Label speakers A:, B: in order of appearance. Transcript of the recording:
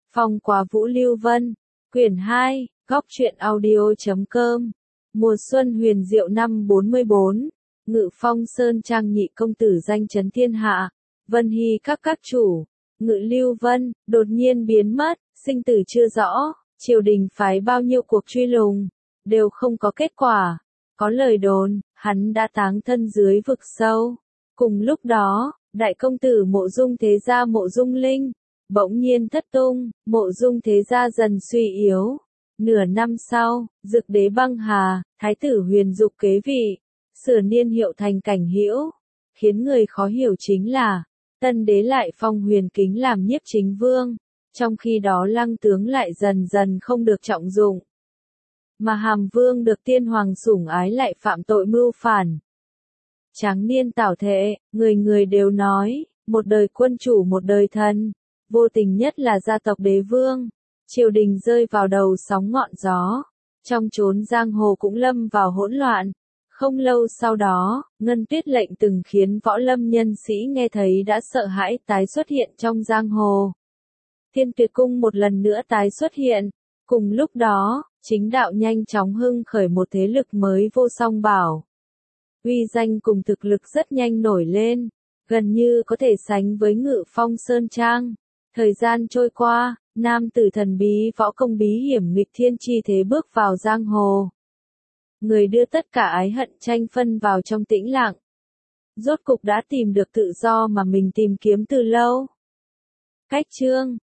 A: Phong Quá Vũ Lưu Vân, quyển 2, góc truyện audio.com. Mùa xuân huyền diệu năm 44, Ngự Phong Sơn Trang nhị công tử danh chấn thiên hạ, Vân Hy các chủ, Ngự Lưu Vân, đột nhiên biến mất, sinh tử chưa rõ, triều đình phái bao nhiêu cuộc truy lùng, đều không có kết quả. Có lời đồn, hắn đã táng thân dưới vực sâu. Cùng lúc đó, đại công tử Mộ Dung Thế Gia Mộ Dung Linh bỗng nhiên thất tung, Mộ Dung Thế Gia dần suy yếu. Nửa năm sau, Dực Đế băng hà, Thái tử Huyền Dục kế vị, sửa niên hiệu thành Cảnh Hữu. Khiến người khó hiểu chính là, Tân Đế lại phong Huyền Kính làm nhiếp chính vương, trong khi đó Lăng tướng lại dần dần không được trọng dụng. Mà Hàm Vương được Tiên Hoàng sủng ái lại phạm tội mưu phản. Tráng niên tảo thệ, người người đều nói, một đời quân chủ một đời thần, vô tình nhất là gia tộc đế vương. Triều đình rơi vào đầu sóng ngọn gió, trong chốn giang hồ cũng lâm vào hỗn loạn. Không lâu sau đó, Ngân Tuyết lệnh từng khiến võ lâm nhân sĩ nghe thấy đã sợ hãi tái xuất hiện trong giang hồ. Thiên Tuyệt Cung một lần nữa tái xuất hiện. Cùng lúc đó, chính đạo nhanh chóng hưng khởi một thế lực mới vô song bảo. Uy danh cùng thực lực rất nhanh nổi lên, gần như có thể sánh với Ngự Phong Sơn Trang. Thời gian trôi qua, nam tử thần bí võ công bí hiểm nghịch thiên chi thế bước vào giang hồ. Người đưa tất cả ái hận tranh phân vào trong tĩnh lặng. Rốt cục đã tìm được tự do mà mình tìm kiếm từ lâu. Cách chương